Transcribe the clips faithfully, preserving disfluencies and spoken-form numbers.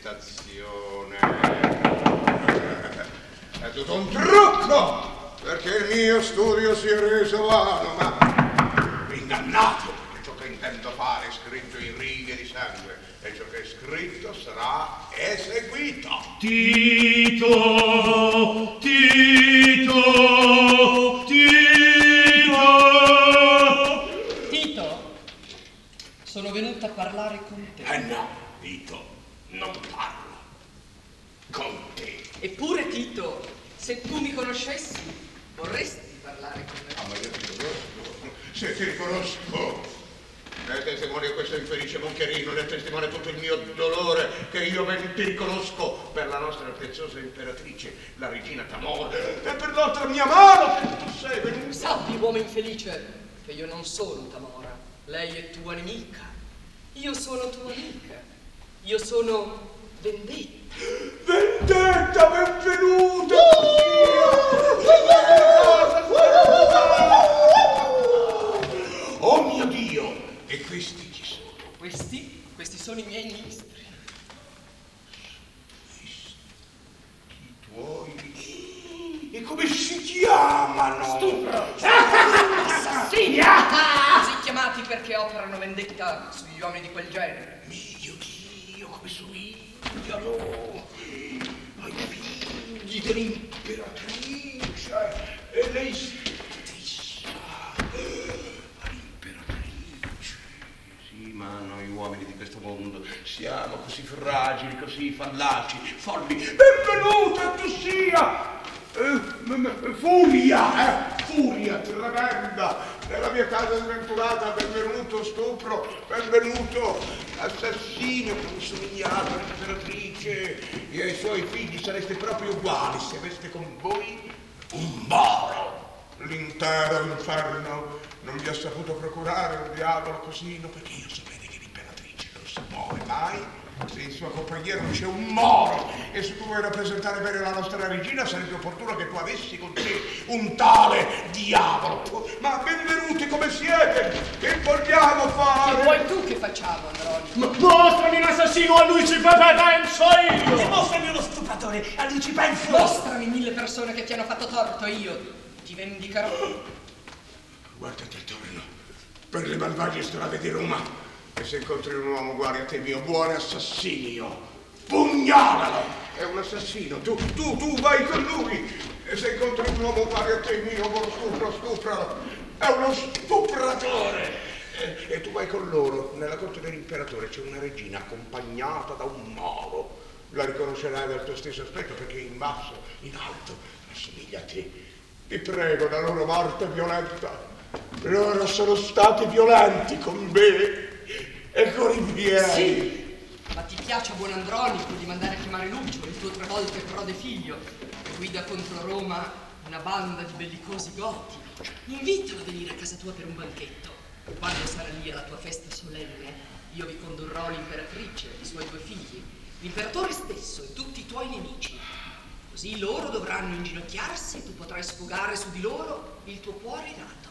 recitazione. È tutto un trucco, perché il mio studio si è reso vano, ma ingannato, perché ciò che intendo fare è scritto in righe di sangue, e ciò che è scritto sarà eseguito. Tito, Tito, Tito. Tito, sono venuta a parlare con te. Eh no, Tito, non parlo con te. Eppure, Tito, se tu mi conoscessi, vorresti parlare con me. Ah, ma io ti conosco. Se ti riconosco, ne è testimone questo infelice moncherino, ne è testimone tutto il mio dolore, che io ben ti riconosco per la nostra preziosa imperatrice, la regina Tamora, e per l'altra mia mano che tu sei venuto. Sappi, uomo infelice, che io non sono Tamora. Lei è tua nemica. Io sono tua amica. Io sono Vendetta. Vendetta, benvenuta! Oh mio Dio! E questi chi sono? Questi? Questi sono i miei ministri. I tuoi? E come si chiamano? Stupro! Assassini! Così chiamati perché operano vendetta sugli uomini di quel genere. Mio Dio, come somigliano ai figli dell'imperatrice e lei stessa all'imperatrice. Sì, ma noi uomini di questo mondo siamo così fragili, così fallaci, folli. Benvenuta tu sia! Eh, furia, eh, furia tremenda nella mia casa sventurata. Benvenuto stupro, benvenuto assassino, come somigliate all'imperatrice e ai suoi figli. Sareste proprio uguali se aveste con voi un moro. L'intero inferno non vi ha saputo procurare un diavolo così, no, perché io sapete che l'imperatrice non si muove mai se in sua compagnia non c'è un moro, e se tu vuoi rappresentare bene la nostra regina sarebbe opportuno che tu avessi con te un tale diavolo. Ma benvenuti come siete, che vogliamo fare? Che vuoi tu che facciamo, Andronio? Mostrami l'assassino, a lui ci penso io! E mostrami uno stupratore, a lui ci penso! Mostrami mille persone che ti hanno fatto torto, io ti vendicherò. Guardati attorno, per le malvagie strade di Roma, e se incontri un uomo uguale a te, mio buon assassinio, pugnalalo! È un assassino, tu, tu, tu vai con lui, e se incontri un uomo uguale a te, mio buon stupro, stupralo! È uno stupratore! E, e tu vai con loro, nella corte dell'imperatore c'è una regina accompagnata da un moro. La riconoscerai dal tuo stesso aspetto, perché in basso, in alto, assomiglia a te. Ti prego, la loro morte violenta. Loro sono stati violenti con me e con i miei. Sì, ma ti piace, buon Andronico, di mandare a chiamare Lucio, il tuo tre volte prode figlio, che guida contro Roma una banda di bellicosi goti? Invitalo a venire a casa tua per un banchetto. Quando sarà lì alla tua festa solenne, io vi condurrò l'imperatrice e i suoi due figli, l'imperatore stesso e tutti i tuoi nemici. Così loro dovranno inginocchiarsi e tu potrai sfogare su di loro il tuo cuore irato.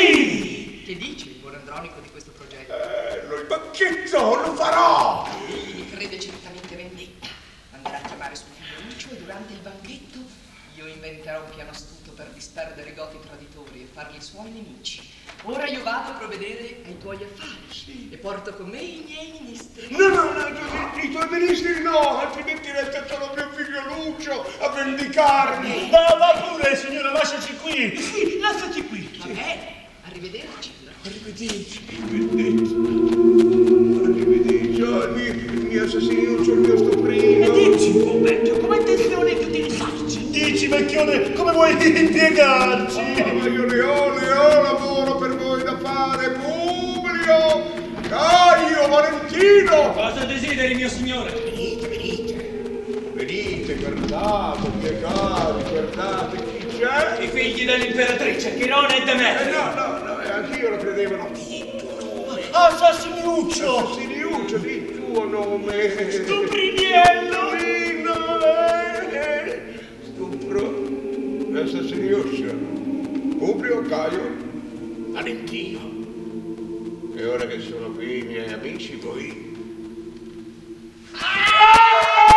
Sì! Che dici, il buon Andronico, di questo progetto? Eh, lo il banchetto lo farò! Egli mi crede certamente vendetta. Manderà a chiamare suo figlio Lucio e durante il banchetto io inventerò un piano astuto per disperdere i goti traditori e farli i suoi nemici. Ora io vado a provvedere ai tuoi affari, sì, e porto con me i miei ministri. No, no, no, i, i tuoi ministri no, altrimenti resta solo mio figlio Lucio a vendicarmi. Ma va pure, signora, lasciaci qui! Sì, lasciaci qui! Va bene, arrivederci. Arrivederci, arrivederci. Arrivederci, oh, il mio assassino, il mio stuprino. E dici, buon vecchio, come hai intenzione di utilizzarci? Dici, vecchione, come vuoi impiegarci? Oh, ma io ne ho, ne ho lavoro per voi da fare, Publio, Caio, Valentino. Cosa desideri, mio signore? Venite, venite, venite, guardate, miei cari, guardate chi c'è. I figli dell'imperatrice, Chirone e Demetrio. Eh, no, no, no, anch'io lo credevano. Assassiniuccio! Assassiniuccio, il tuo nome. Stupriniello! Stupro, assassiniuccio, Publio, Caio, Valentino. E ora che sono qui i miei amici, voi... Ah!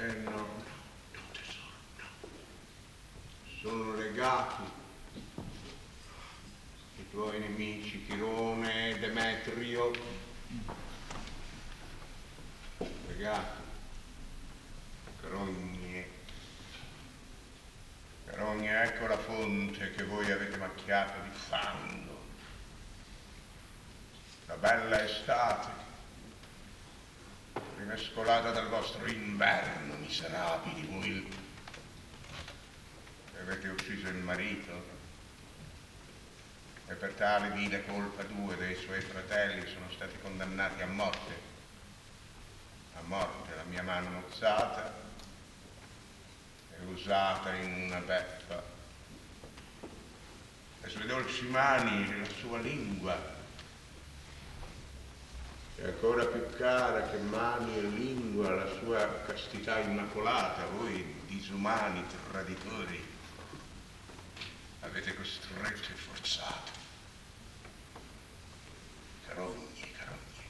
Eh no, no, no tesoro, no. Sono legati i tuoi nemici, Chirone e Demetrio. Legati. Carogne. Carogne, ecco la fonte che voi avete macchiato di fango. La bella estate rimescolata dal vostro inverno, miserabili voi. Avete ucciso il marito e per tale vile colpa due dei suoi fratelli sono stati condannati a morte. A morte, la mia mano mozzata e usata in una beffa. Le sue dolci mani e la sua lingua. È ancora più cara che mani e lingua la sua castità immacolata. Voi disumani, traditori, avete costretto e forzato. Carogne, carogne,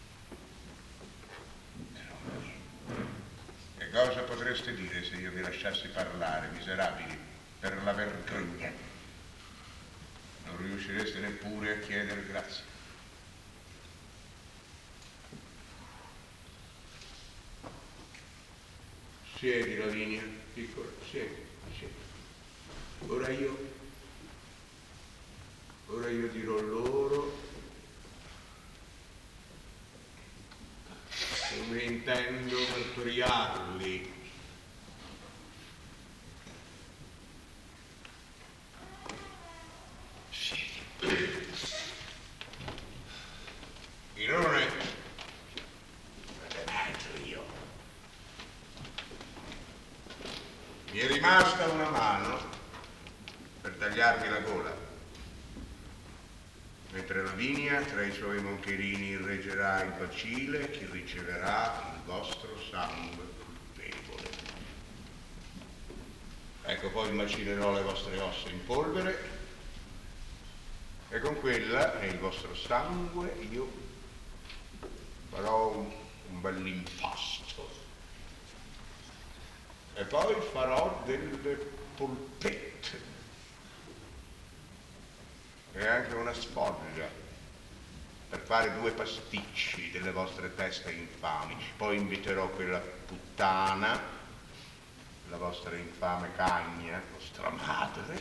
carogne. Che cosa potreste dire se io vi lasciassi parlare, miserabili, per la vergogna? Non riuscireste neppure a chiedere grazia. Siedi, Lavinia, piccola, siedi, siedi. Ora io, ora io dirò loro come intendo martoriarli. Siedi. Chirone. Mi è rimasta una mano per tagliarmi la gola, mentre Lavinia tra i suoi moncherini reggerà il bacile che riceverà il vostro sangue colpevole. Ecco, poi macinerò le vostre ossa in polvere e con quella e il vostro sangue io farò un, un bell'impasto. E poi farò delle polpette e anche una sfoglia per fare due pasticci delle vostre teste infami. Poi inviterò quella puttana, la vostra infame cagna, vostra madre,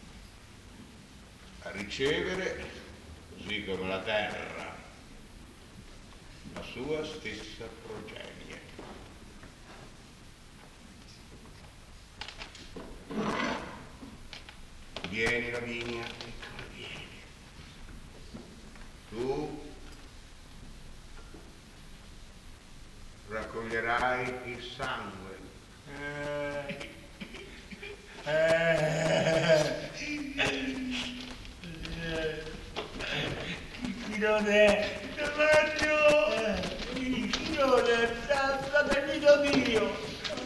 a ricevere, così come la terra, la sua stessa progenie. Vieni, Lavinia, eccola, vieni. Tu raccoglierai il sangue. Eh, eh, chi non è? Maggio! Chi non è? Fratello mio!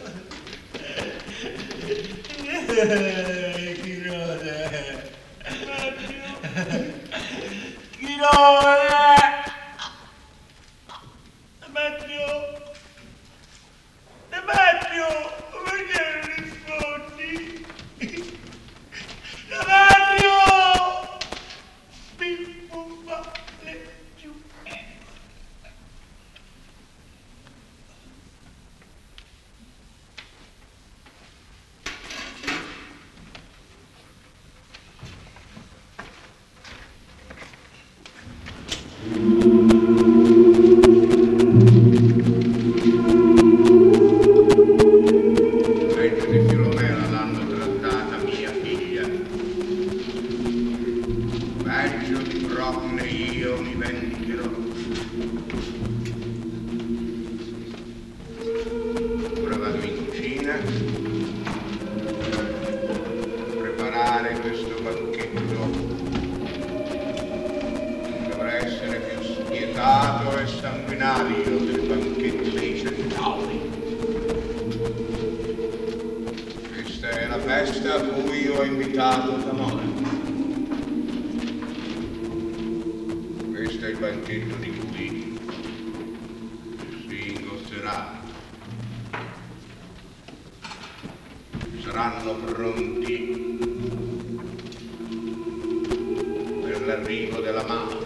Chi non è? Chi non è? Demetrio! Demetrio! Perché non rispondi? Demetrio! Pippo vale giù. saranno pronti per l'arrivo della madre.